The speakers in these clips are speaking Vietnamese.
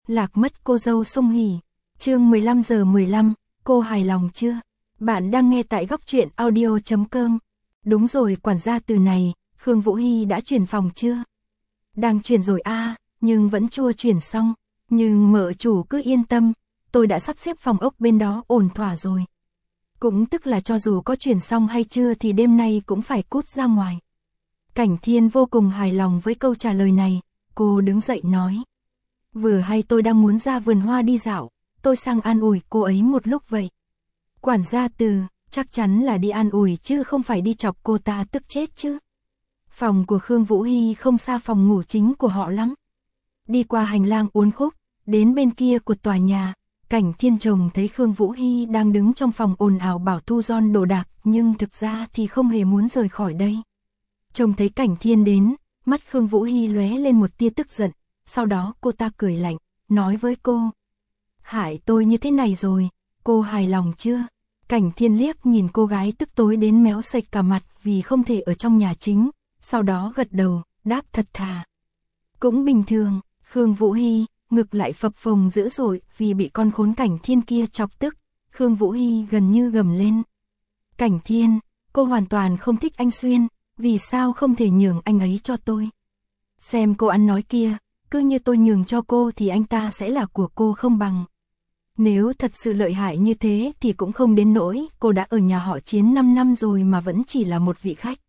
Lạc mất cô dâu sung hỉ. Chương 15:15, cô hài lòng chưa? Bạn đang nghe tại góc truyện audio.com. Đúng rồi, quản gia Từ này, Khương Vũ Hy đã chuyển phòng chưa? Đang chuyển rồi nhưng vẫn chưa chuyển xong. Nhưng mợ chủ cứ yên tâm, tôi đã sắp xếp phòng ốc bên đó ổn thỏa rồi. Cũng tức là cho dù có chuyển xong hay chưa thì đêm nay cũng phải cút ra ngoài. Cảnh Thiên vô cùng hài lòng với câu trả lời này, cô đứng dậy nói. Vừa hay tôi đang muốn ra vườn hoa đi dạo, tôi sang an ủi cô ấy một lúc vậy. Quản gia Từ, chắc chắn là đi an ủi chứ không phải đi chọc cô ta tức chết chứ. Phòng của Khương Vũ Hy không xa phòng ngủ chính của họ lắm. Đi qua hành lang uốn khúc, đến bên kia của tòa nhà, Cảnh Thiên trông thấy Khương Vũ Hy đang đứng trong phòng ồn ào bảo thu gom đồ đạc, nhưng thực ra thì không hề muốn rời khỏi đây. Trông thấy Cảnh Thiên đến, mắt Khương Vũ Hy lóe lên một tia tức giận, sau đó cô ta cười lạnh, nói với cô. Hại tôi như thế này rồi, cô hài lòng chưa? Cảnh Thiên liếc nhìn cô gái tức tối đến méo sạch cả mặt vì không thể ở trong nhà chính, sau đó gật đầu, đáp thật thà. Cũng bình thường. Khương Vũ Hy, ngực lại phập phồng dữ dội vì bị con khốn Cảnh Thiên kia chọc tức. Khương Vũ Hy gần như gầm lên. Cảnh Thiên, cô hoàn toàn không thích anh Xuyên, vì sao không thể nhường anh ấy cho tôi? Xem cô ăn nói kia, cứ như tôi nhường cho cô thì anh ta sẽ là của cô không bằng. Nếu thật sự lợi hại như thế thì cũng không đến nỗi cô đã ở nhà họ Chiến 5 năm rồi mà vẫn chỉ là một vị khách.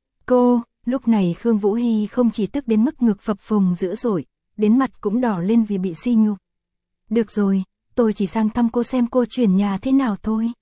Lúc này Khương Vũ Hy không chỉ tức đến mức ngực phập phồng dữ dội, đến mặt cũng đỏ lên vì bị sỉ nhục. Được rồi, tôi chỉ sang thăm cô xem cô chuyển nhà thế nào thôi.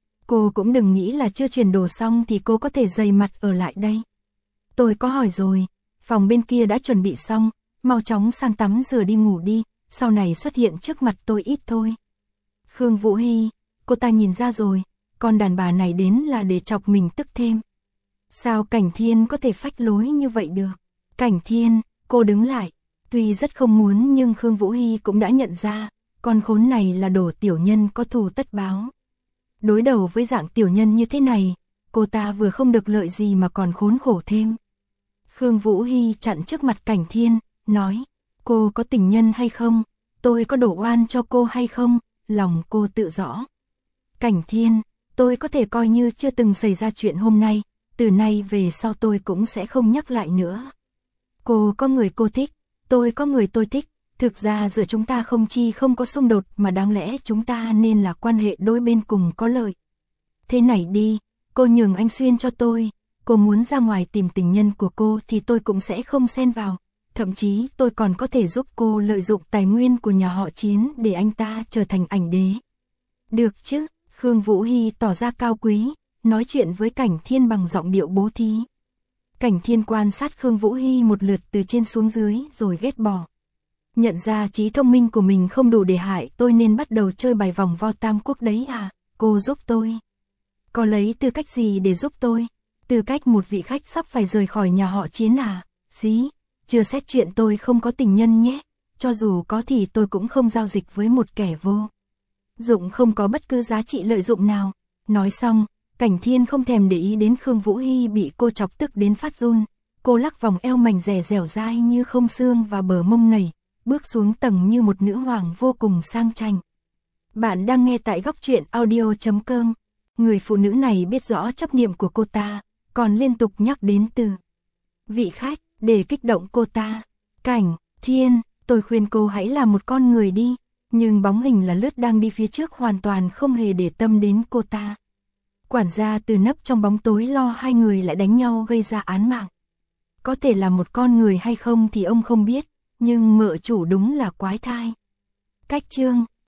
Cô cũng đừng nghĩ là chưa chuyển đồ xong thì cô có thể dày mặt ở lại đây. Tôi có hỏi rồi, phòng bên kia đã chuẩn bị xong, mau chóng sang tắm rửa đi ngủ đi, sau này xuất hiện trước mặt tôi ít thôi. Khương Vũ Hy, cô ta nhìn ra rồi, con đàn bà này đến là để chọc mình tức thêm. Sao Cảnh Thiên có thể phách lối như vậy được? Cảnh Thiên, cô đứng lại. Tuy rất không muốn nhưng Khương Vũ Hy cũng đã nhận ra, con khốn này là đồ tiểu nhân có thù tất báo. Đối đầu với dạng tiểu nhân như thế này, cô ta vừa không được lợi gì mà còn khốn khổ thêm. Khương Vũ Hy chặn trước mặt Cảnh Thiên, nói, cô có tình nhân hay không? Tôi có đổ oan cho cô hay không? Lòng cô tự rõ. Cảnh Thiên, tôi có thể coi như chưa từng xảy ra chuyện hôm nay, từ nay về sau tôi cũng sẽ không nhắc lại nữa. Cô có người cô thích, tôi có người tôi thích, thực ra giữa chúng ta không có xung đột mà đáng lẽ chúng ta nên là quan hệ đôi bên cùng có lợi. Thế này đi, cô nhường anh Xuyên cho tôi, cô muốn ra ngoài tìm tình nhân của cô thì tôi cũng sẽ không xen vào, thậm chí tôi còn có thể giúp cô lợi dụng tài nguyên của nhà họ Chiến để anh ta trở thành ảnh đế. Được chứ? Khương Vũ Hy tỏ ra cao quý, nói chuyện với Cảnh Thiên bằng giọng điệu bố thí. Cảnh Thiên quan sát Khương Vũ Hy một lượt từ trên xuống dưới rồi ghét bỏ. Nhận ra trí thông minh của mình không đủ để hại tôi nên bắt đầu chơi bài vòng vo tam quốc đấy à, cô giúp tôi. Có lấy tư cách gì để giúp tôi? Tư cách một vị khách sắp phải rời khỏi nhà họ Chiến à? Dí, chưa xét chuyện tôi không có tình nhân nhé, cho dù có thì tôi cũng không giao dịch với một kẻ vô dụng không có bất cứ giá trị lợi dụng nào. Nói xong, Cảnh Thiên không thèm để ý đến Khương Vũ Hy bị cô chọc tức đến phát run. Cô lắc vòng eo mảnh dẻ dẻo dai như không xương và bờ mông nảy, bước xuống tầng như một nữ hoàng vô cùng sang chảnh. Bạn đang nghe tại góc truyện audio.com. Người phụ nữ này biết rõ chấp niệm của cô ta, còn liên tục nhắc đến từ vị khách để kích động cô ta. Cảnh Thiên, tôi khuyên cô hãy là một con người đi, nhưng bóng hình là lướt đang đi phía trước hoàn toàn không hề để tâm đến cô ta. Quản gia Từ nấp trong bóng tối lo hai người lại đánh nhau gây ra án mạng. Có thể là một con người hay không thì ông không biết, nhưng mợ chủ đúng là quái thai. Cách chương